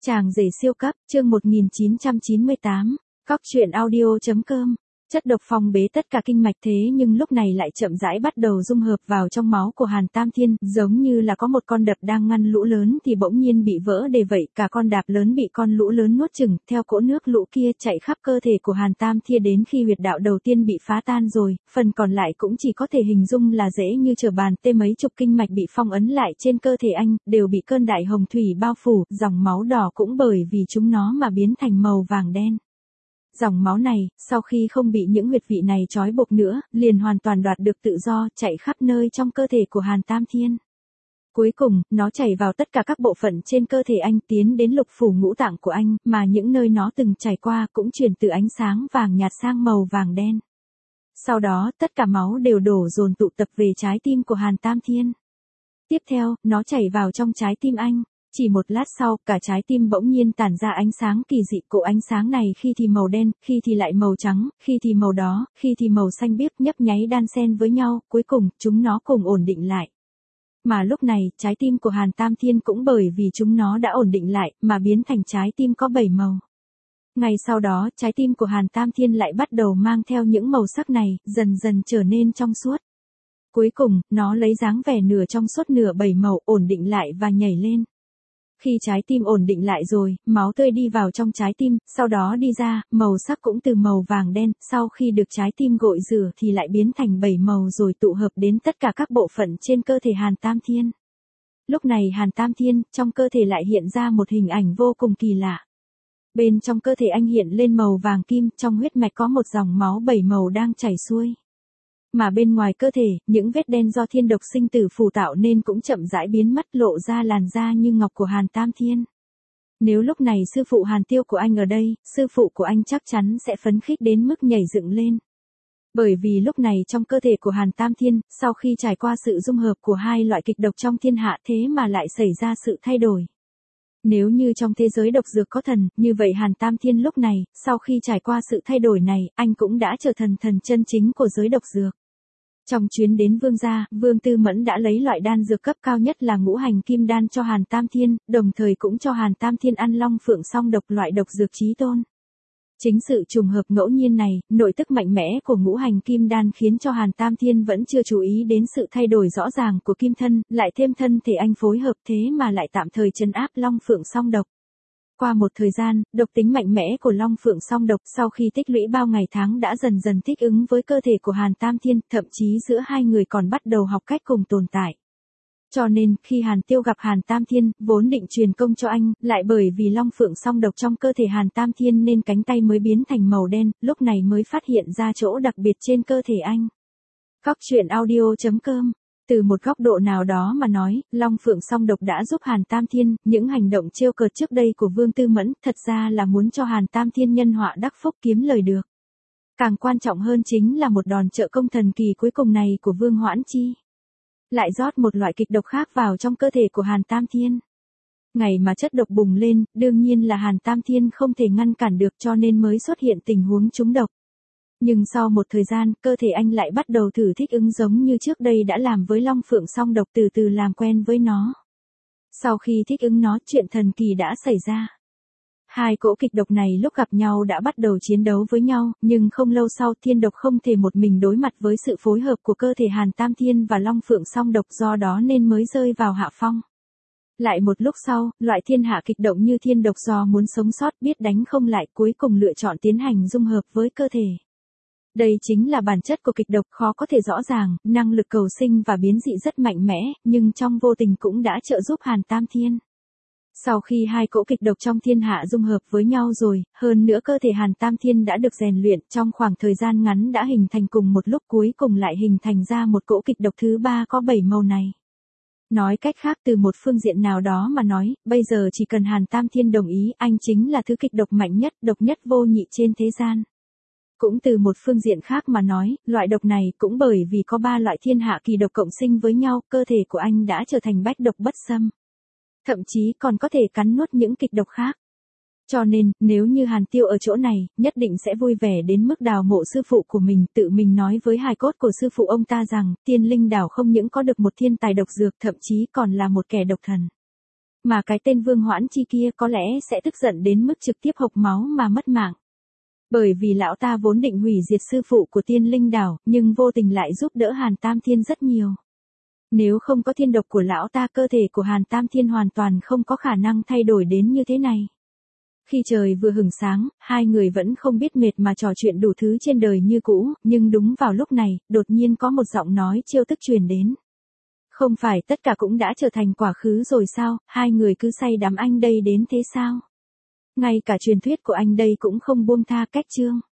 Chàng rể siêu cấp, chương 1998, Cóc truyện audio.com. Chất độc phong bế tất cả kinh mạch thế nhưng lúc này lại chậm rãi bắt đầu dung hợp vào trong máu của Hàn Tam Thiên, giống như là có một con đập đang ngăn lũ lớn thì bỗng nhiên bị vỡ đề vậy, cả con đạp lớn bị con lũ lớn nuốt chửng, theo cỗ nước lũ kia chạy khắp cơ thể của Hàn Tam Thiên đến khi huyệt đạo đầu tiên bị phá tan rồi, phần còn lại cũng chỉ có thể hình dung là dễ như trở bàn tay, mấy chục kinh mạch bị phong ấn lại trên cơ thể anh, đều bị cơn đại hồng thủy bao phủ, dòng máu đỏ cũng bởi vì chúng nó mà biến thành màu vàng đen. Dòng máu này, sau khi không bị những huyệt vị này trói buộc nữa, liền hoàn toàn đoạt được tự do, chạy khắp nơi trong cơ thể của Hàn Tam Thiên. Cuối cùng, nó chảy vào tất cả các bộ phận trên cơ thể anh, tiến đến lục phủ ngũ tạng của anh, mà những nơi nó từng trải qua cũng chuyển từ ánh sáng vàng nhạt sang màu vàng đen. Sau đó, tất cả máu đều đổ dồn tụ tập về trái tim của Hàn Tam Thiên. Tiếp theo, nó chảy vào trong trái tim anh. Chỉ một lát sau, cả trái tim bỗng nhiên tản ra ánh sáng kỳ dị, cỗ ánh sáng này khi thì màu đen, khi thì lại màu trắng, khi thì màu đỏ, khi thì màu xanh biếc, nhấp nháy đan xen với nhau, cuối cùng, chúng nó cùng ổn định lại. Mà lúc này, trái tim của Hàn Tam Thiên cũng bởi vì chúng nó đã ổn định lại, mà biến thành trái tim có 7 màu. Ngày sau đó, trái tim của Hàn Tam Thiên lại bắt đầu mang theo những màu sắc này, dần dần trở nên trong suốt. Cuối cùng, nó lấy dáng vẻ nửa trong suốt nửa 7 màu, ổn định lại và nhảy lên. Khi trái tim ổn định lại rồi, máu tươi đi vào trong trái tim, sau đó đi ra, màu sắc cũng từ màu vàng đen, sau khi được trái tim gội rửa thì lại biến thành 7 màu rồi tụ hợp đến tất cả các bộ phận trên cơ thể Hàn Tam Thiên. Lúc này Hàn Tam Thiên, trong cơ thể lại hiện ra một hình ảnh vô cùng kỳ lạ. Bên trong cơ thể anh hiện lên màu vàng kim, trong huyết mạch có một dòng máu 7 màu đang chảy xuôi. Mà bên ngoài cơ thể, những vết đen do thiên độc sinh tử phù tạo nên cũng chậm rãi biến mất, lộ ra làn da như ngọc của Hàn Tam Thiên. Nếu lúc này sư phụ Hàn Tiêu của anh ở đây, sư phụ của anh chắc chắn sẽ phấn khích đến mức nhảy dựng lên. Bởi vì lúc này trong cơ thể của Hàn Tam Thiên, sau khi trải qua sự dung hợp của hai loại kịch độc trong thiên hạ thế mà lại xảy ra sự thay đổi. Nếu như trong thế giới độc dược có thần, như vậy Hàn Tam Thiên lúc này, sau khi trải qua sự thay đổi này, anh cũng đã trở thành thần chân chính của giới độc dược. Trong chuyến đến Vương gia, Vương Tư Mẫn đã lấy loại đan dược cấp cao nhất là ngũ hành kim đan cho Hàn Tam Thiên, đồng thời cũng cho Hàn Tam Thiên ăn long phượng song độc, loại độc dược chí tôn. Chính sự trùng hợp ngẫu nhiên này, nội tức mạnh mẽ của ngũ hành kim đan khiến cho Hàn Tam Thiên vẫn chưa chú ý đến sự thay đổi rõ ràng của kim thân, lại thêm thân thể anh phối hợp thế mà lại tạm thời trấn áp long phượng song độc. Qua một thời gian, độc tính mạnh mẽ của long phượng song độc sau khi tích lũy bao ngày tháng đã dần dần thích ứng với cơ thể của Hàn Tam Thiên, thậm chí giữa hai người còn bắt đầu học cách cùng tồn tại. Cho nên, khi Hàn Tiêu gặp Hàn Tam Thiên, vốn định truyền công cho anh, lại bởi vì long phượng song độc trong cơ thể Hàn Tam Thiên nên cánh tay mới biến thành màu đen, lúc này mới phát hiện ra chỗ đặc biệt trên cơ thể anh. Cóc truyện audio.com. Từ một góc độ nào đó mà nói, long phượng song độc đã giúp Hàn Tam Thiên, những hành động trêu cợt trước đây của Vương Tư Mẫn, thật ra là muốn cho Hàn Tam Thiên nhân họa đắc phúc, kiếm lời được. Càng quan trọng hơn chính là một đòn trợ công thần kỳ cuối cùng này của Vương Hoãn Chi. Lại rót một loại kịch độc khác vào trong cơ thể của Hàn Tam Thiên. Ngày mà chất độc bùng lên, đương nhiên là Hàn Tam Thiên không thể ngăn cản được, cho nên mới xuất hiện tình huống trúng độc. Nhưng sau một thời gian, cơ thể anh lại bắt đầu thử thích ứng giống như trước đây đã làm với long phượng song độc, từ từ làm quen với nó. Sau khi thích ứng nó, chuyện thần kỳ đã xảy ra. Hai cỗ kịch độc này lúc gặp nhau đã bắt đầu chiến đấu với nhau, nhưng không lâu sau thiên độc không thể một mình đối mặt với sự phối hợp của cơ thể Hàn Tam Thiên và long phượng song độc, do đó nên mới rơi vào hạ phong. Lại một lúc sau, loại thiên hạ kịch động như thiên độc do muốn sống sót biết đánh không lại, cuối cùng lựa chọn tiến hành dung hợp với cơ thể. Đây chính là bản chất của kịch độc, khó có thể rõ ràng, năng lực cầu sinh và biến dị rất mạnh mẽ, nhưng trong vô tình cũng đã trợ giúp Hàn Tam Thiên. Sau khi hai cỗ kịch độc trong thiên hạ dung hợp với nhau rồi, hơn nữa cơ thể Hàn Tam Thiên đã được rèn luyện, trong khoảng thời gian ngắn đã hình thành cùng một lúc, cuối cùng lại hình thành ra một cỗ kịch độc thứ ba có 7 màu này. Nói cách khác, từ một phương diện nào đó mà nói, bây giờ chỉ cần Hàn Tam Thiên đồng ý, anh chính là thứ kịch độc mạnh nhất, độc nhất vô nhị trên thế gian. Cũng từ một phương diện khác mà nói, loại độc này cũng bởi vì có 3 loại thiên hạ kỳ độc cộng sinh với nhau, cơ thể của anh đã trở thành bách độc bất xâm. Thậm chí còn có thể cắn nuốt những kịch độc khác. Cho nên, nếu như Hàn Tiêu ở chỗ này, nhất định sẽ vui vẻ đến mức đào mộ sư phụ của mình, tự mình nói với hài cốt của sư phụ ông ta rằng, Tiên Linh Đảo không những có được một thiên tài độc dược, thậm chí còn là một kẻ độc thần. Mà cái tên Vương Hoãn Chi kia có lẽ sẽ tức giận đến mức trực tiếp hộc máu mà mất mạng. Bởi vì lão ta vốn định hủy diệt sư phụ của Tiên Linh Đảo, nhưng vô tình lại giúp đỡ Hàn Tam Thiên rất nhiều. Nếu không có thiên độc của lão ta, cơ thể của Hàn Tam Thiên hoàn toàn không có khả năng thay đổi đến như thế này. Khi trời vừa hửng sáng, hai người vẫn không biết mệt mà trò chuyện đủ thứ trên đời như cũ, nhưng đúng vào lúc này, đột nhiên có một giọng nói trêu tức truyền đến. Không phải tất cả cũng đã trở thành quá khứ rồi sao, hai người cứ say đắm anh đây đến thế sao? Ngay cả truyền thuyết của anh đây cũng không buông tha, cách chương.